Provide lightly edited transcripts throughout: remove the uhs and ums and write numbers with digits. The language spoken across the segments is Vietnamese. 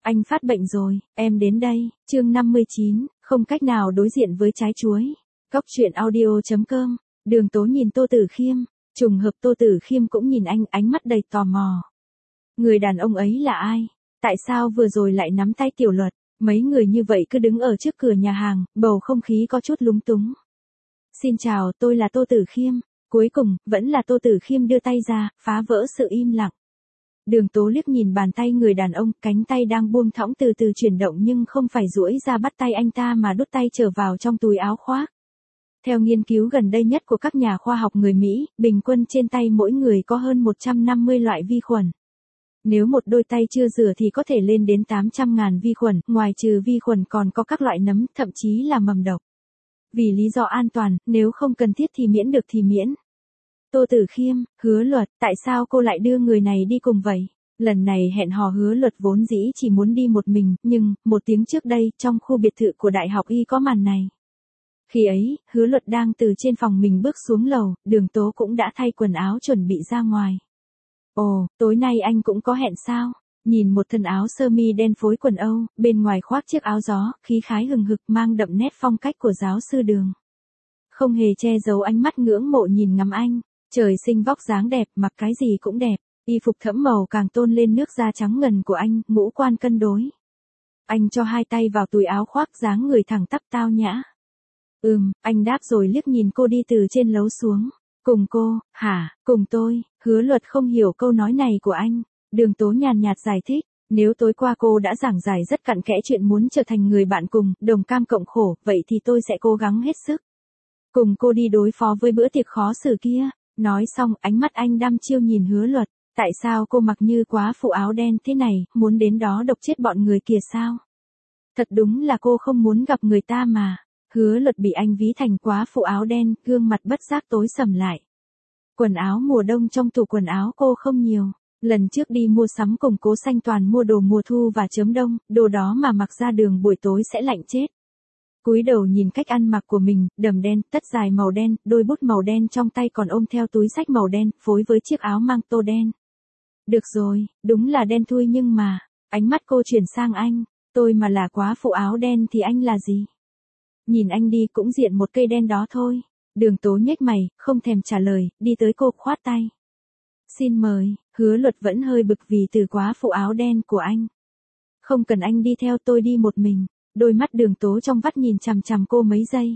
Anh phát bệnh rồi, em đến đây. Chương 59, không cách nào đối diện với trái chuối. Cóc truyện audio.com. Đường Tố nhìn Tô Tử Khiêm, trùng hợp Tô Tử Khiêm cũng nhìn anh, ánh mắt đầy tò mò. Người đàn ông ấy là ai? Tại sao vừa rồi lại nắm tay Tiểu Luật? Mấy người như vậy cứ đứng ở trước cửa nhà hàng, bầu không khí có chút lúng túng. Xin chào, tôi là Tô Tử Khiêm. Cuối cùng, vẫn là Tô Tử Khiêm đưa tay ra, phá vỡ sự im lặng. Đường Tố liếc nhìn bàn tay người đàn ông, cánh tay đang buông thõng từ từ chuyển động nhưng không phải duỗi ra bắt tay anh ta mà đút tay trở vào trong túi áo khoác. Theo nghiên cứu gần đây nhất của các nhà khoa học người Mỹ, bình quân trên tay mỗi người có hơn 150 loại vi khuẩn. Nếu một đôi tay chưa rửa thì có thể lên đến 800.000 vi khuẩn, ngoài trừ vi khuẩn còn có các loại nấm, thậm chí là mầm độc. Vì lý do an toàn, nếu không cần thiết thì miễn được thì miễn. Tô Tử Khiêm, Hứa Luật, tại sao cô lại đưa người này đi cùng vậy? Lần này hẹn hò Hứa Luật vốn dĩ chỉ muốn đi một mình, nhưng, một tiếng trước đây, trong khu biệt thự của Đại học Y có màn này. Khi ấy, Hứa Luật đang từ trên phòng mình bước xuống lầu, Đường Tố cũng đã thay quần áo chuẩn bị ra ngoài. Ồ, tối nay anh cũng có hẹn sao? Nhìn một thân áo sơ mi đen phối quần Âu, bên ngoài khoác chiếc áo gió, khí khái hừng hực mang đậm nét phong cách của giáo sư Đường. Không hề che giấu ánh mắt ngưỡng mộ nhìn ngắm anh. Trời sinh vóc dáng đẹp, mặc cái gì cũng đẹp. Y phục thẫm màu càng tôn lên nước da trắng ngần của anh, ngũ quan cân đối. Anh cho hai tay vào túi áo khoác, dáng người thẳng tắp tao nhã. Anh đáp rồi liếc nhìn cô đi từ trên lầu xuống. Cùng cô, hả, cùng tôi? Hứa Luật không hiểu câu nói này của anh. Đường Tố nhàn nhạt giải thích. Nếu tối qua cô đã giảng giải rất cặn kẽ chuyện muốn trở thành người bạn cùng, đồng cam cộng khổ, vậy thì tôi sẽ cố gắng hết sức. Cùng cô đi đối phó với bữa tiệc khó xử kia. Nói xong, ánh mắt anh đăm chiêu nhìn Hứa Luật. Tại sao cô mặc như quá phụ áo đen thế này, muốn đến đó độc chết bọn người kia sao? Thật đúng là cô không muốn gặp người ta mà. Hứa Luật bị anh ví thành quá phụ áo đen, gương mặt bất giác tối sầm lại. Quần áo mùa đông trong tủ quần áo cô không nhiều. Lần trước đi mua sắm cùng Cố Xanh toàn mua đồ mùa thu và chớm đông, đồ đó mà mặc ra đường buổi tối sẽ lạnh chết. Cúi đầu nhìn cách ăn mặc của mình, đầm đen, tất dài màu đen, đôi bút màu đen trong tay còn ôm theo túi xách màu đen, phối với chiếc áo mang tô đen. Được rồi, đúng là đen thui nhưng mà, ánh mắt cô chuyển sang anh, tôi mà là quá phụ áo đen thì anh là gì? Nhìn anh đi cũng diện một cây đen đó thôi. Đường Tố nhếch mày, không thèm trả lời, đi tới cô khoát tay. Xin mời, Hứa Luật vẫn hơi bực vì từ quá phụ áo đen của anh. Không cần anh đi theo, tôi đi một mình. Đôi mắt Đường Tố trong vắt nhìn chằm chằm cô mấy giây.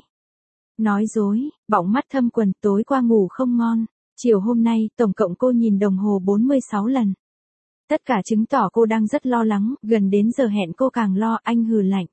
Nói dối, bọng mắt thâm quần, tối qua ngủ không ngon. Chiều hôm nay, tổng cộng cô nhìn đồng hồ 46 lần. Tất cả chứng tỏ cô đang rất lo lắng, gần đến giờ hẹn cô càng lo, anh hừ lạnh.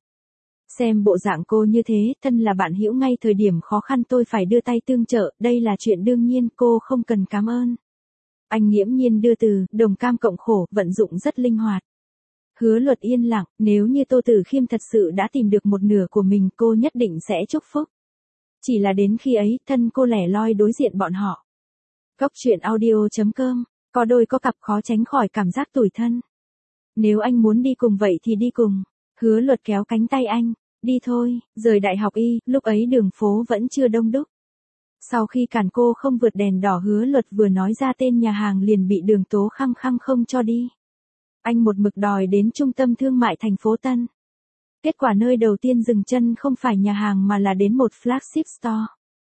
Xem bộ dạng cô như thế, thân là bạn hữu ngay thời điểm khó khăn tôi phải đưa tay tương trợ, đây là chuyện đương nhiên, cô không cần cảm ơn. Anh nghiễm nhiên đưa từ, đồng cam cộng khổ, vận dụng rất linh hoạt. Hứa Luật yên lặng, nếu như Tô Tử Khiêm thật sự đã tìm được một nửa của mình cô nhất định sẽ chúc phúc. Chỉ là đến khi ấy, thân cô lẻ loi đối diện bọn họ. Cóc truyện audio.com, có đôi có cặp khó tránh khỏi cảm giác tủi thân. Nếu anh muốn đi cùng vậy thì đi cùng. Hứa Luật kéo cánh tay anh, đi thôi, rời Đại học Y, lúc ấy đường phố vẫn chưa đông đúc. Sau khi cản cô không vượt đèn đỏ, Hứa Luật vừa nói ra tên nhà hàng liền bị Đường Tố khăng khăng không cho đi. Anh một mực đòi đến trung tâm thương mại thành phố Tân. Kết quả nơi đầu tiên dừng chân không phải nhà hàng mà là đến một flagship store.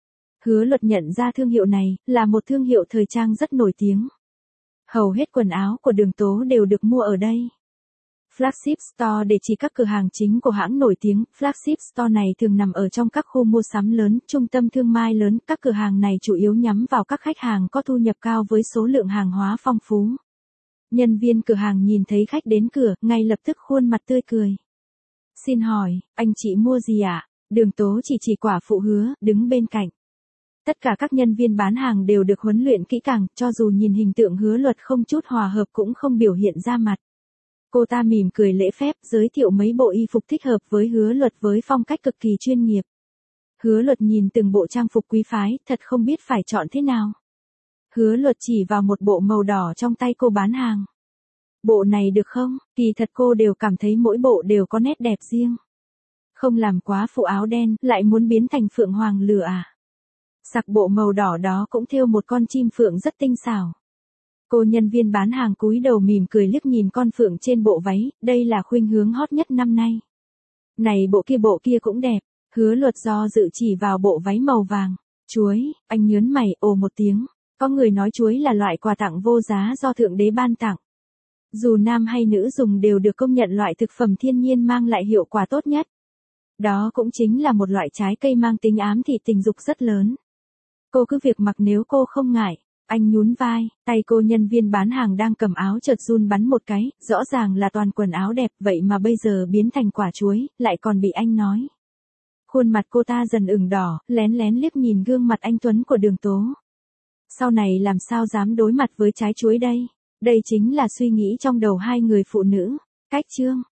Hứa Luật nhận ra thương hiệu này, là một thương hiệu thời trang rất nổi tiếng. Hầu hết quần áo của Đường Tố đều được mua ở đây. Flagship store để chỉ các cửa hàng chính của hãng nổi tiếng, flagship store này thường nằm ở trong các khu mua sắm lớn, trung tâm thương mại lớn, các cửa hàng này chủ yếu nhắm vào các khách hàng có thu nhập cao với số lượng hàng hóa phong phú. Nhân viên cửa hàng nhìn thấy khách đến cửa, ngay lập tức khuôn mặt tươi cười. Xin hỏi, anh chị mua gì ạ? Đường Tố chỉ quả phụ Hứa, đứng bên cạnh. Tất cả các nhân viên bán hàng đều được huấn luyện kỹ càng, cho dù nhìn hình tượng Hứa Luật không chút hòa hợp cũng không biểu hiện ra mặt. Cô ta mỉm cười lễ phép, giới thiệu mấy bộ y phục thích hợp với Hứa Luật với phong cách cực kỳ chuyên nghiệp. Hứa Luật nhìn từng bộ trang phục quý phái, thật không biết phải chọn thế nào. Hứa Luật chỉ vào một bộ màu đỏ trong tay cô bán hàng. Bộ này được không? Kỳ thật cô đều cảm thấy mỗi bộ đều có nét đẹp riêng. Không làm quá phụ áo đen, lại muốn biến thành phượng hoàng lửa à? Sặc bộ màu đỏ đó cũng thêu một con chim phượng rất tinh xảo. Cô nhân viên bán hàng cúi đầu mỉm cười liếc nhìn con phượng trên bộ váy, đây là khuynh hướng hot nhất năm nay. Này bộ kia cũng đẹp. Hứa Luật do dự chỉ vào bộ váy màu vàng. Chuối, anh nhớn mày, ồ một tiếng. Có người nói chuối là loại quà tặng vô giá do Thượng Đế ban tặng. Dù nam hay nữ dùng đều được công nhận loại thực phẩm thiên nhiên mang lại hiệu quả tốt nhất. Đó cũng chính là một loại trái cây mang tính ám thị tình dục rất lớn. Cô cứ việc mặc nếu cô không ngại. Anh nhún vai, tay cô nhân viên bán hàng đang cầm áo chợt run bắn một cái, rõ ràng là toàn quần áo đẹp vậy mà bây giờ biến thành quả chuối, lại còn bị anh nói. Khuôn mặt cô ta dần ửng đỏ, lén lén liếc nhìn gương mặt anh Tuấn của Đường Tố. Sau này làm sao dám đối mặt với trái chuối đây? Đây chính là suy nghĩ trong đầu hai người phụ nữ. Cách chương